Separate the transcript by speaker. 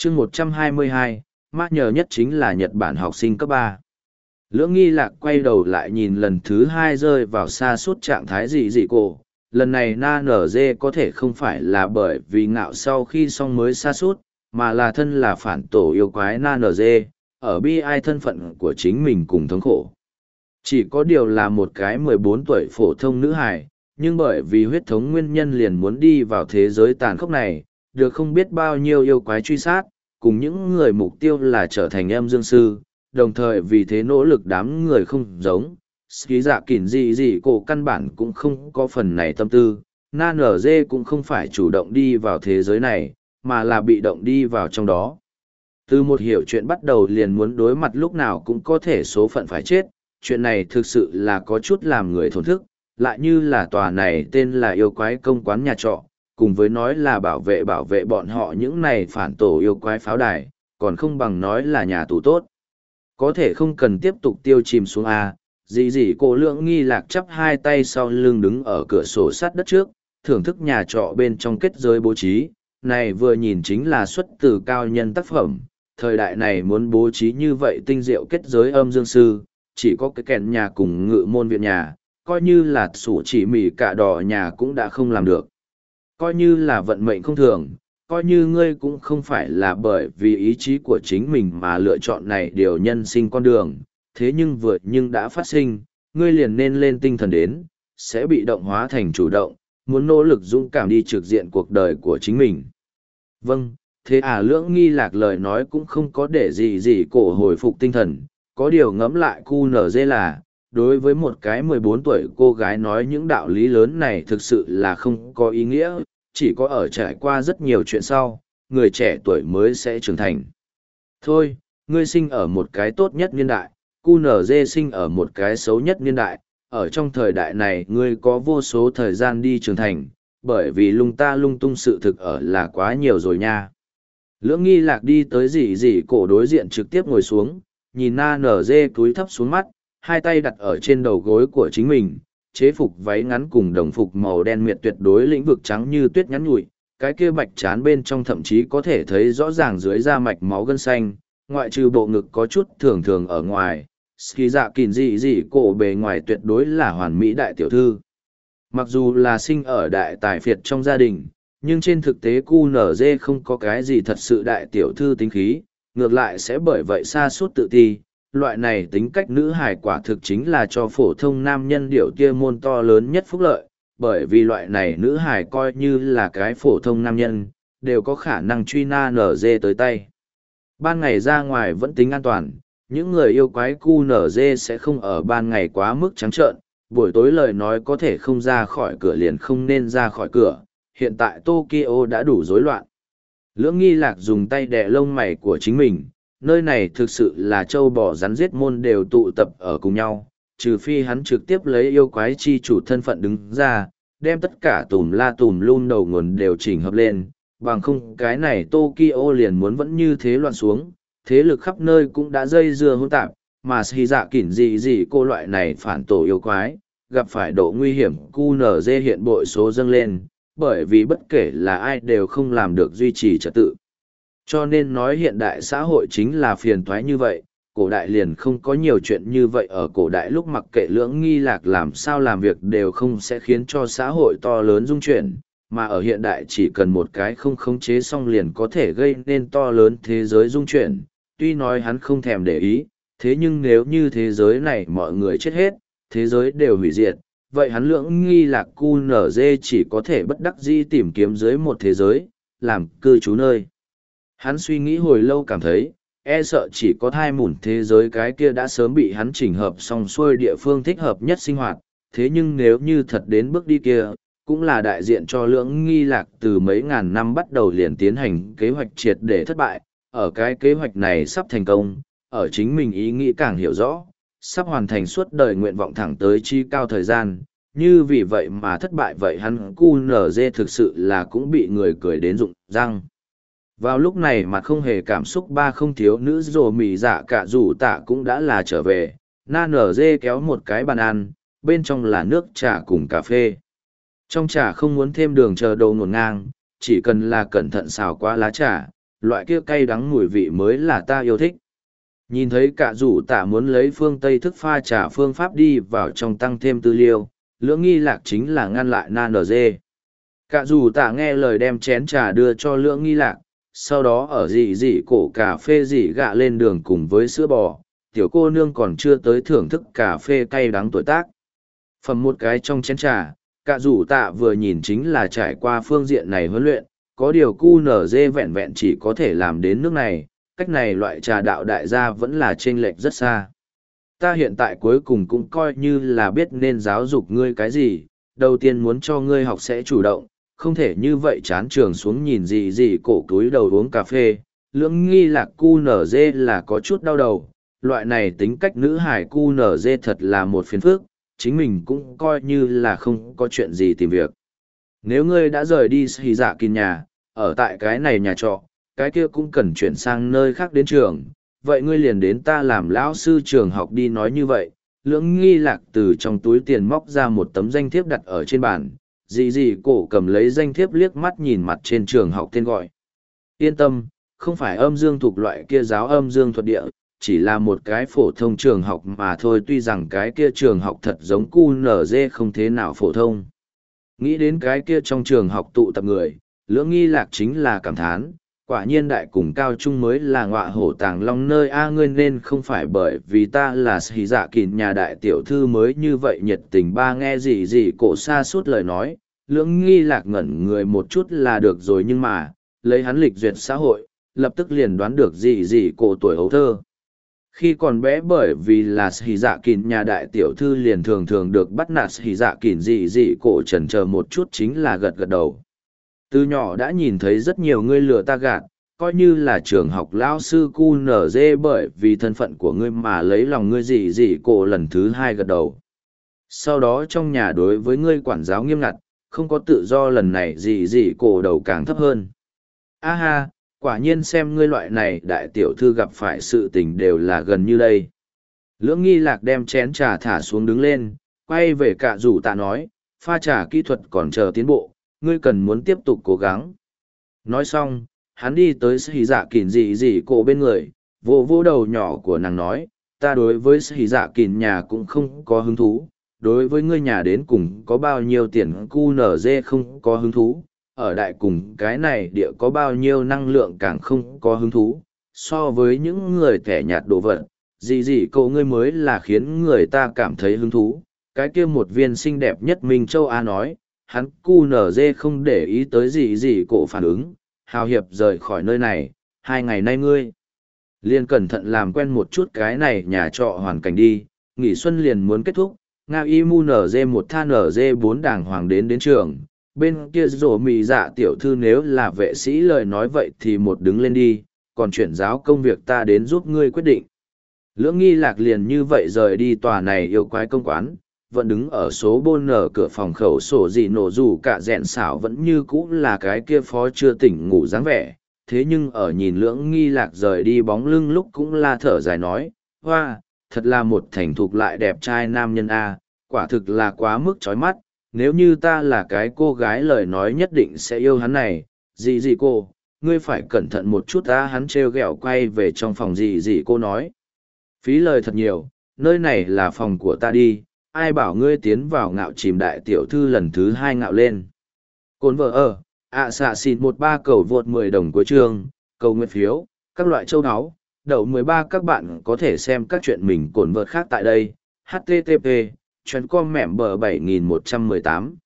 Speaker 1: chương 122, mắc nhờ nhất chính là Nhật Bản học sinh cấp 3. Lưỡng nghi lạc quay đầu lại nhìn lần thứ hai rơi vào sa sút trạng thái dị dị cổ. Lần này na nở dê có thể không phải là bởi vì ngạo sau khi xong mới sa sút, mà là thân là phản tổ yêu quái na nở dê, ở bi ai thân phận của chính mình cùng thống khổ. Chỉ có điều là một cái 14 tuổi phổ thông nữ hài, nhưng bởi vì huyết thống nguyên nhân liền muốn đi vào thế giới tàn khốc này, được không biết bao nhiêu yêu quái truy sát, cùng những người mục tiêu là trở thành âm dương sư, đồng thời vì thế nỗ lực đám người không giống. Ski dạ kỉn gì gì cổ căn bản cũng không có phần này tâm tư, na nở dê cũng không phải chủ động đi vào thế giới này, mà là bị động đi vào trong đó. Từ một hiểu chuyện bắt đầu liền muốn đối mặt lúc nào cũng có thể số phận phải chết, chuyện này thực sự là có chút làm người thổn thức, lại như là tòa này tên là yêu quái công quán nhà trọ, cùng với nói là bảo vệ bọn họ những này phản tổ yêu quái pháo đài, còn không bằng nói là nhà tù tốt. Có thể không cần tiếp tục tiêu chìm xuống A, dì dì cô Lưỡng nghi lạc chắp hai tay sau lưng đứng ở cửa sổ sát đất trước, thưởng thức nhà trọ bên trong kết giới bố trí, này vừa nhìn chính là xuất từ cao nhân tác phẩm. Thời đại này muốn bố trí như vậy tinh diệu kết giới âm dương sư, chỉ có cái kèn nhà cùng ngự môn viện nhà, coi như là sủ chỉ mỉ cả đỏ nhà cũng đã không làm được. Coi như là vận mệnh không thường, coi như ngươi cũng không phải là bởi vì ý chí của chính mình mà lựa chọn này điều nhân sinh con đường, thế nhưng vượt nhưng đã phát sinh, ngươi liền nên lên tinh thần đến, sẽ bị động hóa thành chủ động, muốn nỗ lực dũng cảm đi trực diện cuộc đời của chính mình. Vâng, thế Lưỡng nghi lạc lời nói cũng không có để gì cổ hồi phục tinh thần, có điều ngẫm lại QNZ là, đối với một cái 14 tuổi cô gái nói những đạo lý lớn này thực sự là không có ý nghĩa, chỉ có ở trải qua rất nhiều chuyện sau, người trẻ tuổi mới sẽ trưởng thành. Thôi, ngươi sinh ở một cái tốt nhất niên đại, QNZ sinh ở một cái xấu nhất niên đại, ở trong thời đại này ngươi có vô số thời gian đi trưởng thành, bởi vì lung ta lung tung sự thực ở là quá nhiều rồi nha. Lưỡng nghi lạc đi tới dì cổ đối diện trực tiếp ngồi xuống, nhìn na nở dê cúi thấp xuống mắt, hai tay đặt ở trên đầu gối của chính mình, chế phục váy ngắn cùng đồng phục màu đen miệt tuyệt đối lĩnh vực trắng như tuyết nhắn nhụi, cái kia bạch trán bên trong thậm chí có thể thấy rõ ràng dưới da mạch máu gân xanh, ngoại trừ bộ ngực có chút thường thường ở ngoài, ski dạ kìn dị cổ bề ngoài tuyệt đối là hoàn mỹ đại tiểu thư. Mặc dù là sinh ở đại tài phiệt trong gia đình, nhưng trên thực tế QNZ không có cái gì thật sự đại tiểu thư tính khí, ngược lại sẽ bởi vậy sa sút tự ti. Loại này tính cách nữ hài quả thực chính là cho phổ thông nam nhân điệu tia môn to lớn nhất phúc lợi, bởi vì loại này nữ hài coi như là cái phổ thông nam nhân, đều có khả năng truy na nở dê tới tay. Ban ngày ra ngoài vẫn tính an toàn, những người yêu quái QNZ sẽ không ở ban ngày quá mức trắng trợn, buổi tối lời nói có thể không ra khỏi cửa liền không nên ra khỏi cửa, hiện tại Tokyo đã đủ rối loạn. Lưỡng nghi lạc dùng tay đè lông mày của chính mình, nơi này thực sự là châu bò rắn giết môn đều tụ tập ở cùng nhau, trừ phi hắn trực tiếp lấy yêu quái chi chủ thân phận đứng ra, đem tất cả tùm la tùm lum đầu nguồn đều chỉnh hợp lên, bằng không cái này Tokyo liền muốn vẫn như thế loạn xuống, thế lực khắp nơi cũng đã dây dưa hỗn tạp, mà xì dạ kỉn gì cô loại này phản tổ yêu quái, gặp phải độ nguy hiểm QNZ hiện bội số dâng lên, bởi vì bất kể là ai đều không làm được duy trì trật tự. Cho nên nói hiện đại xã hội chính là phiền toái như vậy, cổ đại liền không có nhiều chuyện như vậy ở cổ đại lúc mặc kệ lưỡng nghi lạc làm sao làm việc đều không sẽ khiến cho xã hội to lớn rung chuyển, mà ở hiện đại chỉ cần một cái không khống chế xong liền có thể gây nên to lớn thế giới rung chuyển, tuy nói hắn không thèm để ý, thế nhưng nếu như thế giới này mọi người chết hết, thế giới đều hủy diệt, vậy hắn lưỡng nghi lạc QNZ chỉ có thể bất đắc dĩ tìm kiếm dưới một thế giới, làm cư trú nơi. Hắn suy nghĩ hồi lâu cảm thấy, e sợ chỉ có thai mủn thế giới cái kia đã sớm bị hắn chỉnh hợp xong xuôi địa phương thích hợp nhất sinh hoạt, thế nhưng nếu như thật đến bước đi kia, cũng là đại diện cho lưỡng nghi lạc từ mấy ngàn năm bắt đầu liền tiến hành kế hoạch triệt để thất bại, ở cái kế hoạch này sắp thành công, ở chính mình ý nghĩ càng hiểu rõ, sắp hoàn thành suốt đời nguyện vọng thẳng tới chi cao thời gian, như vì vậy mà thất bại vậy hắn QNZ thực sự là cũng bị người cười đến rụng răng. Vào lúc này mặt không hề cảm xúc ba không thiếu nữ rồ mì dạ cả rủ tạ cũng đã là trở về, na nở dê kéo một cái bàn ăn, bên trong là nước trà cùng cà phê. Trong trà không muốn thêm đường chờ đồ ngổn ngang, chỉ cần là cẩn thận xào qua lá trà, loại kia cay đắng mùi vị mới là ta yêu thích. Nhìn thấy cả rủ tạ muốn lấy phương Tây thức pha trà phương pháp đi vào trong tăng thêm tư liêu, Lưỡng Nghi Lạc chính là ngăn lại nan dê. Cả rủ tạ nghe lời đem chén trà đưa cho Lưỡng Nghi Lạc, sau đó ở dị dị cổ cà phê dị gạ lên đường cùng với sữa bò, tiểu cô nương còn chưa tới thưởng thức cà phê cay đắng tuổi tác. Phẩm một cái trong chén trà, cả rủ tạ vừa nhìn chính là trải qua phương diện này huấn luyện, có điều QNZ vẹn vẹn chỉ có thể làm đến nước này, cách này loại trà đạo đại gia vẫn là chênh lệch rất xa. Ta hiện tại cuối cùng cũng coi như là biết nên giáo dục ngươi cái gì, đầu tiên muốn cho ngươi học sẽ chủ động, không thể như vậy chán trường xuống nhìn gì gì cổ túi đầu uống cà phê. Lưỡng Nghi Lạc QNZ là có chút đau đầu, loại này tính cách nữ hải QNZ thật là một phiền phức, chính mình cũng coi như là không có chuyện gì tìm việc. Nếu ngươi đã rời đi Hỉ Dạ Kìn nhà, ở tại cái này nhà trọ, cái kia cũng cần chuyển sang nơi khác đến trường, vậy ngươi liền đến ta làm lão sư trường học đi. Nói như vậy, Lưỡng Nghi Lạc từ trong túi tiền móc ra một tấm danh thiếp đặt ở trên bàn, dì dì cổ cầm lấy danh thiếp liếc mắt nhìn mặt trên trường học tên gọi. Yên tâm, không phải âm dương thuộc loại kia giáo âm dương thuật địa, chỉ là một cái phổ thông trường học mà thôi, tuy rằng cái kia trường học thật giống QNZ không thế nào phổ thông. Nghĩ đến cái kia trong trường học tụ tập người, Lưỡng Nghi Lạc chính là cảm thán, quả nhiên đại cùng cao trung mới là ngọa hổ tàng long nơi a ngươi nên không phải bởi vì ta là Hỉ Dạ Kìn nhà đại tiểu thư mới như vậy nhiệt tình. Ba nghe gì gì cổ xa suốt lời nói, Lưỡng Nghi Lạc ngẩn người một chút là được rồi, nhưng mà lấy hắn lịch duyệt xã hội, lập tức liền đoán được gì gì cổ tuổi hấu thơ. Khi còn bé bởi vì là Hỉ Dạ Kìn nhà đại tiểu thư liền thường thường được bắt nạt Hỉ Dạ Kìn, gì gì cổ chần chờ một chút chính là gật gật đầu. Từ nhỏ đã nhìn thấy rất nhiều ngươi lừa ta gạt, coi như là trường học lão sư QNZ bởi vì thân phận của ngươi mà lấy lòng ngươi, gì gì cổ lần thứ hai gật đầu. Sau đó trong nhà đối với ngươi quản giáo nghiêm ngặt, không có tự do, lần này gì gì cổ đầu càng thấp hơn. A ha, quả nhiên xem ngươi loại này đại tiểu thư gặp phải sự tình đều là gần như đây. Lưỡng Nghi Lạc đem chén trà thả xuống đứng lên, quay về cả rủ tạ nói, pha trà kỹ thuật còn chờ tiến bộ, ngươi cần muốn tiếp tục cố gắng. Nói xong, hắn đi tới Hỉ Dạ Kìn dị dị cổ bên người, vỗ vỗ đầu nhỏ của nàng nói, ta đối với Hỉ Dạ Kìn nhà cũng không có hứng thú, đối với ngươi nhà đến cùng có bao nhiêu tiền QNZ không có hứng thú, ở đại cùng cái này địa có bao nhiêu năng lượng càng không có hứng thú, so với những người kẻ nhạt đồ vật, dị dị cổ ngươi mới là khiến người ta cảm thấy hứng thú. Cái kia một viên xinh đẹp nhất Minh Châu A nói, hắn QNZ không để ý tới gì gì cổ phản ứng, hào hiệp rời khỏi nơi này, 2 ngày nay ngươi liền cẩn thận làm quen một chút cái này nhà trọ hoàn cảnh đi, nghỉ xuân liền muốn kết thúc, Ngao Y Mu NG1 Tha NG4 đàng hoàng đến trường, bên kia rổ mì dạ tiểu thư nếu là vệ sĩ lời nói vậy thì một đứng lên đi, còn chuyển giáo công việc ta đến giúp ngươi quyết định. Lưỡng Nghi Lạc liền như vậy rời đi tòa này yêu quái công quán, vẫn đứng ở số bôn nở cửa phòng khẩu sổ gì nổ, dù cả rẽn xảo vẫn như cũ là cái kia phó chưa tỉnh ngủ dáng vẻ, thế nhưng ở nhìn Lưỡng Nghi Lạc rời đi bóng lưng lúc cũng la thở dài nói, hoa, thật là một thành thục lại đẹp trai nam nhân a, quả thực là quá mức chói mắt, nếu như ta là cái cô gái lời nói nhất định sẽ yêu hắn này. Gì gì cô, ngươi phải cẩn thận một chút ta. Hắn trêu ghẹo quay về trong phòng. Gì gì cô nói, phí lời thật nhiều, nơi này là phòng của ta đi, ai bảo ngươi tiến vào ngạo chìm đại tiểu thư lần thứ 2 ngạo lên. Cồn vợ ở, xạ xịt 13 cầu vượt 10 đồng cuối chương, cầu nguyện phiếu, các loại châu áo, đậu 13. Các bạn có thể xem các chuyện mình cồn vợt khác tại đây. HTTP, chuyến com mẻm bờ 7118.